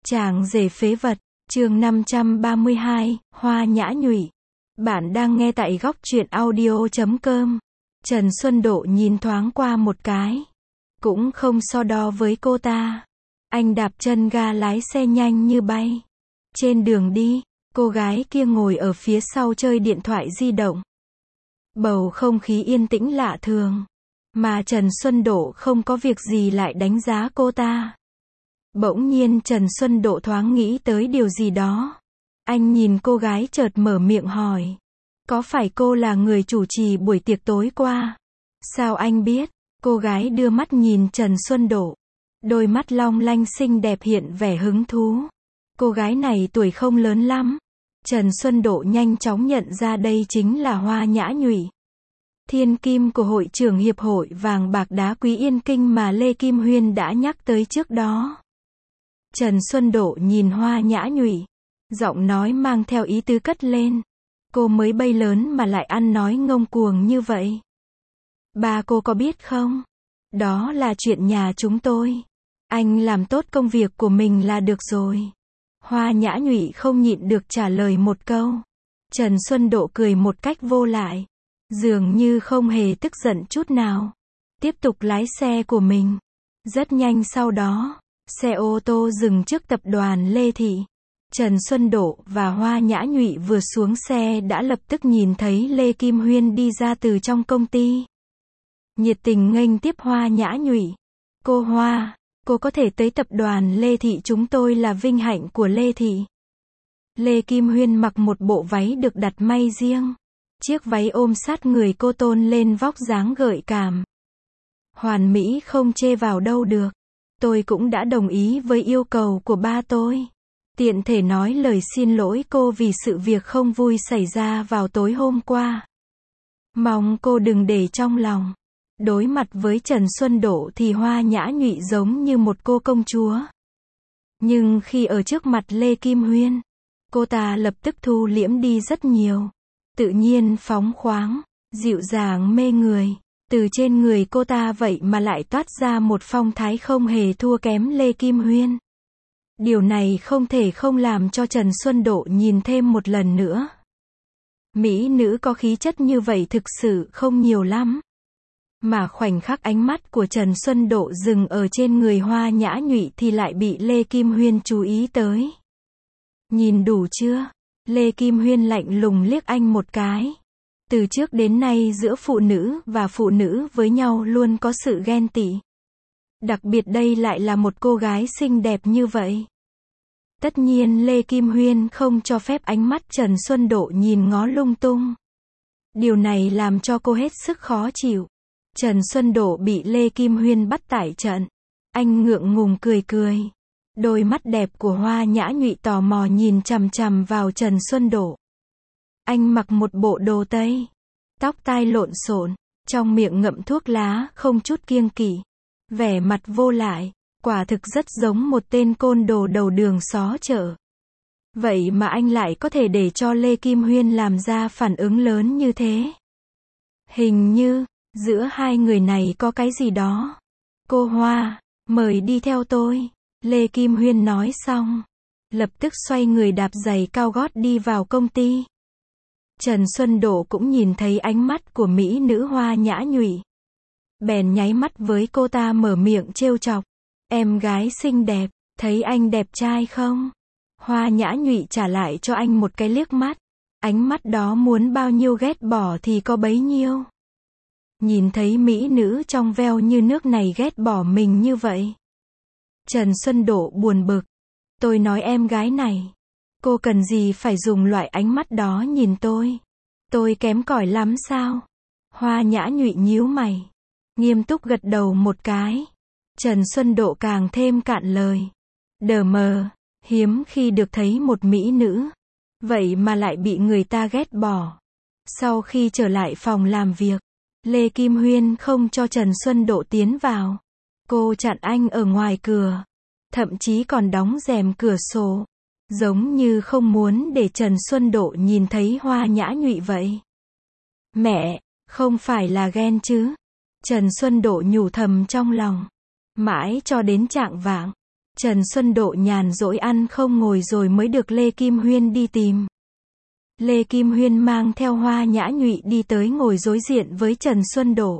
Chàng rể phế vật, chương 532, Hoa Nhã Nhụy. Bạn đang nghe tại góc truyện audio.com. Trần Xuân Độ nhìn thoáng qua một cái. Cũng không so đo với cô ta. Anh đạp chân ga lái xe nhanh như bay. Trên đường đi, cô gái kia ngồi ở phía sau chơi điện thoại di động. Bầu không khí yên tĩnh lạ thường. Mà Trần Xuân Độ không có việc gì lại đánh giá cô ta. Bỗng nhiên Trần Xuân Độ thoáng nghĩ tới điều gì đó. Anh nhìn cô gái chợt mở miệng hỏi. Có phải cô là người chủ trì buổi tiệc tối qua? Sao anh biết? Cô gái đưa mắt nhìn Trần Xuân Độ. Đôi mắt long lanh xinh đẹp hiện vẻ hứng thú. Cô gái này tuổi không lớn lắm. Trần Xuân Độ nhanh chóng nhận ra đây chính là Hoa Nhã Nhụy. Thiên kim của hội trưởng Hiệp hội vàng bạc đá quý Yên Kinh mà Lê Kim Huyên đã nhắc tới trước đó. Trần Xuân Độ nhìn Hoa Nhã Nhụy. Giọng nói mang theo ý tứ cất lên. Cô mới bay lớn mà lại ăn nói ngông cuồng như vậy. Ba cô có biết không? Đó là chuyện nhà chúng tôi. Anh làm tốt công việc của mình là được rồi. Hoa Nhã Nhụy không nhịn được trả lời một câu. Trần Xuân Độ cười một cách vô lại. Dường như không hề tức giận chút nào. Tiếp tục lái xe của mình. Rất nhanh sau đó, xe ô tô dừng trước tập đoàn Lê Thị. Trần Xuân Độ và Hoa Nhã Nhụy vừa xuống xe đã lập tức nhìn thấy Lê Kim Huyên đi ra từ trong công ty. Nhiệt tình nghênh tiếp Hoa Nhã Nhụy. Cô Hoa, cô có thể tới tập đoàn Lê Thị chúng tôi là vinh hạnh của Lê Thị. Lê Kim Huyên mặc một bộ váy được đặt may riêng. Chiếc váy ôm sát người cô tôn lên vóc dáng gợi cảm. Hoàn mỹ không chê vào đâu được. Tôi cũng đã đồng ý với yêu cầu của ba tôi. Tiện thể nói lời xin lỗi cô vì sự việc không vui xảy ra vào tối hôm qua. Mong cô đừng để trong lòng. Đối mặt với Trần Xuân Độ thì Hoa Nhã Nhụy giống như một cô công chúa. Nhưng khi ở trước mặt Lê Kim Huyên, cô ta lập tức thu liễm đi rất nhiều. Tự nhiên phóng khoáng, dịu dàng mê người. Từ trên người cô ta vậy mà lại toát ra một phong thái không hề thua kém Lê Kim Huyên. Điều này không thể không làm cho Trần Xuân Độ nhìn thêm một lần nữa. Mỹ nữ có khí chất như vậy thực sự không nhiều lắm. Mà khoảnh khắc ánh mắt của Trần Xuân Độ dừng ở trên người Hoa Nhã Nhụy thì lại bị Lê Kim Huyên chú ý tới. Nhìn đủ chưa? Lê Kim Huyên lạnh lùng liếc anh một cái. Từ trước đến nay giữa phụ nữ và phụ nữ với nhau luôn có sự ghen tị. Đặc biệt đây lại là một cô gái xinh đẹp như vậy. Tất nhiên Lê Kim Huyên không cho phép ánh mắt Trần Xuân Độ nhìn ngó lung tung. Điều này làm cho cô hết sức khó chịu. Trần Xuân Độ bị Lê Kim Huyên bắt tại trận. Anh ngượng ngùng cười cười. Đôi mắt đẹp của Hoa Nhã Nhụy tò mò nhìn chằm chằm vào Trần Xuân Độ. Anh mặc một bộ đồ Tây. Tóc tai lộn xộn, trong miệng ngậm thuốc lá không chút kiêng kỵ. Vẻ mặt vô lại, quả thực rất giống một tên côn đồ đầu đường xó chợ. Vậy mà anh lại có thể để cho Lê Kim Huyên làm ra phản ứng lớn như thế. Hình như, giữa hai người này có cái gì đó. Cô Hoa, mời đi theo tôi. Lê Kim Huyên nói xong, lập tức xoay người đạp giày cao gót đi vào công ty. Trần Xuân Độ cũng nhìn thấy ánh mắt của mỹ nữ Hoa Nhã Nhụy. Bèn nháy mắt với cô ta mở miệng trêu chọc. Em gái xinh đẹp, thấy anh đẹp trai không? Hoa Nhã Nhụy trả lại cho anh một cái liếc mắt. Ánh mắt đó muốn bao nhiêu ghét bỏ thì có bấy nhiêu. Nhìn thấy mỹ nữ trong veo như nước này ghét bỏ mình như vậy. Trần Xuân Độ buồn bực. Tôi nói em gái này. Cô cần gì phải dùng loại ánh mắt đó nhìn tôi? Tôi kém cỏi lắm sao? Hoa Nhã Nhụy nhíu mày. Nghiêm túc gật đầu một cái. Trần Xuân Độ càng thêm cạn lời. Đờ mờ, hiếm khi được thấy một mỹ nữ. Vậy mà lại bị người ta ghét bỏ. Sau khi trở lại phòng làm việc, Lê Kim Huyên không cho Trần Xuân Độ tiến vào. Cô chặn anh ở ngoài cửa. Thậm chí còn đóng rèm cửa sổ. Giống như không muốn để Trần Xuân Độ nhìn thấy Hoa Nhã Nhụy vậy. Mẹ, không phải là ghen chứ? Trần Xuân Độ nhủ thầm trong lòng. Mãi cho đến chạng vạng, Trần Xuân Độ nhàn rỗi ăn không ngồi rồi mới được Lê Kim Huyên đi tìm. Lê Kim Huyên mang theo Hoa Nhã Nhụy đi tới ngồi đối diện với Trần Xuân Độ.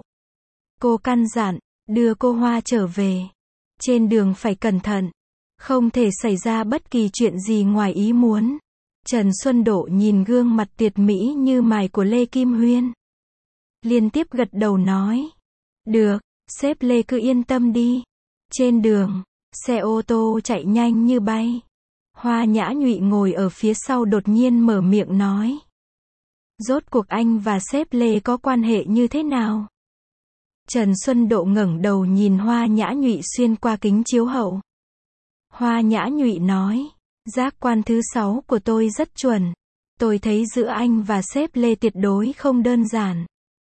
Cô căn dặn, đưa cô Hoa trở về. Trên đường phải cẩn thận, không thể xảy ra bất kỳ chuyện gì ngoài ý muốn. Trần Xuân Độ nhìn gương mặt tuyệt mỹ như mài của Lê Kim Huyên, liên tiếp gật đầu nói, được, sếp Lê cứ yên tâm đi. Trên đường, xe ô tô chạy nhanh như bay. Hoa Nhã Nhụy ngồi ở phía sau đột nhiên mở miệng nói, rốt cuộc anh và sếp Lê có quan hệ như thế nào? Trần Xuân Độ ngẩng đầu nhìn Hoa Nhã Nhụy xuyên qua kính chiếu hậu. Hoa Nhã Nhụy nói, giác quan thứ 6 của tôi rất chuẩn. Tôi thấy giữa anh và sếp Lê tuyệt đối không đơn giản.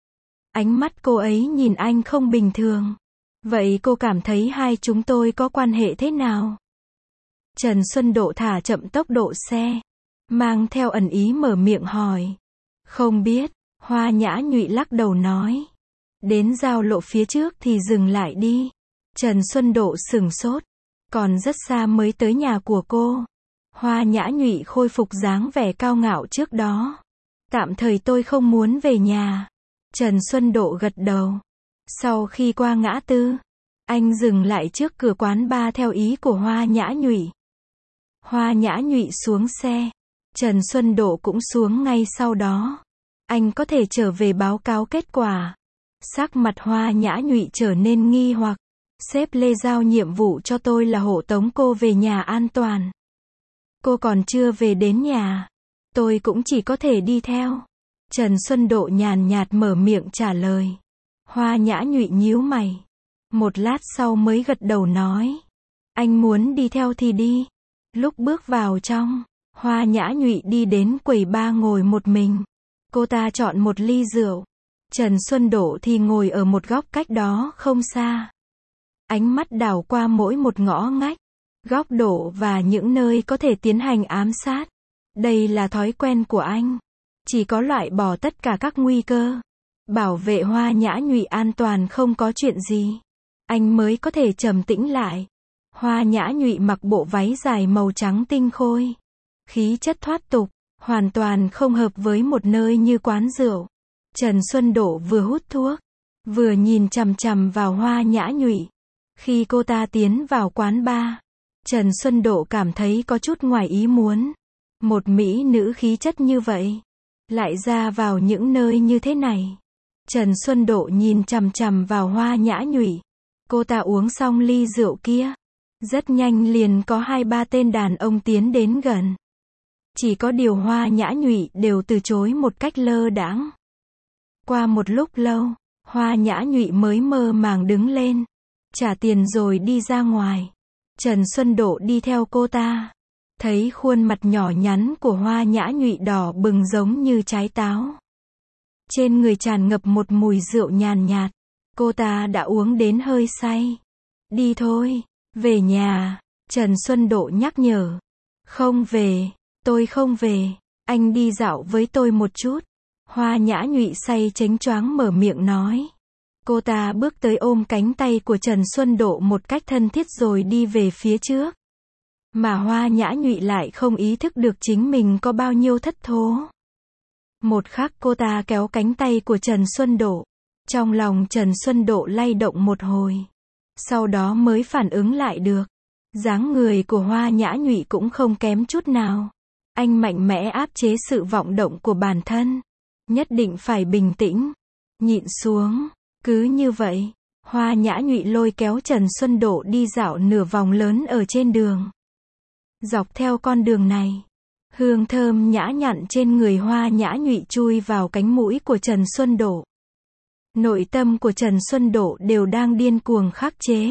Ánh mắt cô ấy nhìn anh không bình thường. Vậy cô cảm thấy hai chúng tôi có quan hệ thế nào? Trần Xuân Độ thả chậm tốc độ xe, mang theo ẩn ý mở miệng hỏi. Không biết, Hoa Nhã Nhụy lắc đầu nói. Đến giao lộ phía trước thì dừng lại đi. Trần Xuân Độ sửng sốt. Còn rất xa mới tới nhà của cô. Hoa Nhã Nhụy khôi phục dáng vẻ cao ngạo trước đó. Tạm thời tôi không muốn về nhà. Trần Xuân Độ gật đầu. Sau khi qua ngã tư, anh dừng lại trước cửa quán bar theo ý của Hoa Nhã Nhụy. Hoa Nhã Nhụy xuống xe. Trần Xuân Độ cũng xuống ngay sau đó. Anh có thể trở về báo cáo kết quả. Sắc mặt Hoa Nhã Nhụy trở nên nghi hoặc. Sếp Lê giao nhiệm vụ cho tôi là hộ tống cô về nhà an toàn. Cô còn chưa về đến nhà. Tôi cũng chỉ có thể đi theo. Trần Xuân Độ nhàn nhạt mở miệng trả lời. Hoa Nhã Nhụy nhíu mày. Một lát sau mới gật đầu nói. Anh muốn đi theo thì đi. Lúc bước vào trong, Hoa Nhã Nhụy đi đến quầy bar ngồi một mình. Cô ta chọn một ly rượu. Trần Xuân Độ thì ngồi ở một góc cách đó không xa. Ánh mắt đảo qua mỗi một ngõ ngách, góc độ và những nơi có thể tiến hành ám sát. Đây là thói quen của anh. Chỉ có loại bỏ tất cả các nguy cơ, bảo vệ Hoa Nhã Nhụy an toàn không có chuyện gì, anh mới có thể trầm tĩnh lại. Hoa Nhã Nhụy mặc bộ váy dài màu trắng tinh khôi. Khí chất thoát tục, hoàn toàn không hợp với một nơi như quán rượu. Trần Xuân Độ vừa hút thuốc, vừa nhìn chằm chằm vào Hoa Nhã Nhụy. Khi cô ta tiến vào quán bar, Trần Xuân Độ cảm thấy có chút ngoài ý muốn. Một mỹ nữ khí chất như vậy, lại ra vào những nơi như thế này. Trần Xuân Độ nhìn chằm chằm vào Hoa Nhã Nhụy. Cô ta uống xong ly rượu kia. Rất nhanh liền có 2-3 tên đàn ông tiến đến gần. Chỉ có điều Hoa Nhã Nhụy đều từ chối một cách lơ đãng. Qua một lúc lâu, Hoa Nhã Nhụy mới mơ màng đứng lên, trả tiền rồi đi ra ngoài. Trần Xuân Độ đi theo cô ta. Thấy khuôn mặt nhỏ nhắn của Hoa Nhã Nhụy đỏ bừng giống như trái táo. Trên người tràn ngập một mùi rượu nhàn nhạt. Cô ta đã uống đến hơi say. Đi thôi, về nhà. Trần Xuân Độ nhắc nhở. Không về, tôi không về. Anh đi dạo với tôi một chút. Hoa Nhã Nhụy say chánh choáng mở miệng nói. Cô ta bước tới ôm cánh tay của Trần Xuân Độ một cách thân thiết rồi đi về phía trước. Mà Hoa Nhã Nhụy lại không ý thức được chính mình có bao nhiêu thất thố. Một khắc cô ta kéo cánh tay của Trần Xuân Độ. Trong lòng Trần Xuân Độ lay động một hồi. Sau đó mới phản ứng lại được. Dáng người của Hoa Nhã Nhụy cũng không kém chút nào. Anh mạnh mẽ áp chế sự vọng động của bản thân. Nhất định phải bình tĩnh. Nhịn xuống. Cứ như vậy, Hoa Nhã Nhụy lôi kéo Trần Xuân Độ đi dạo nửa vòng lớn ở trên đường. Dọc theo con đường này, hương thơm nhã nhặn trên người Hoa Nhã Nhụy chui vào cánh mũi của Trần Xuân Độ. Nội tâm của Trần Xuân Độ đều đang điên cuồng khắc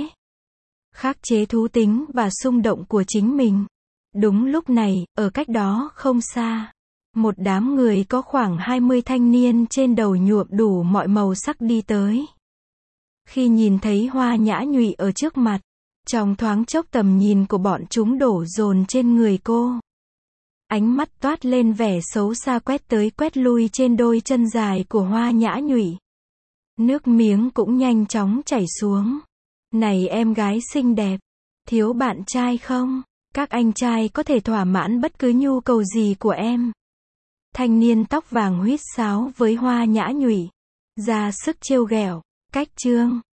chế thú tính và xung động của chính mình. Đúng lúc này, ở cách đó không xa, một đám người có khoảng 20 thanh niên trên đầu nhuộm đủ mọi màu sắc đi tới. Khi nhìn thấy Hoa Nhã Nhụy ở trước mặt, trong thoáng chốc tầm nhìn của bọn chúng đổ dồn trên người cô. Ánh mắt toát lên vẻ xấu xa quét tới quét lui trên đôi chân dài của Hoa Nhã Nhụy. Nước miếng cũng nhanh chóng chảy xuống. Này em gái xinh đẹp, Thiếu bạn trai không? Các anh trai có thể thỏa mãn bất cứ nhu cầu gì của em. Thanh niên tóc vàng huýt sáo với hoa nhã nhụy. Ra sức trêu ghẹo. Cách chương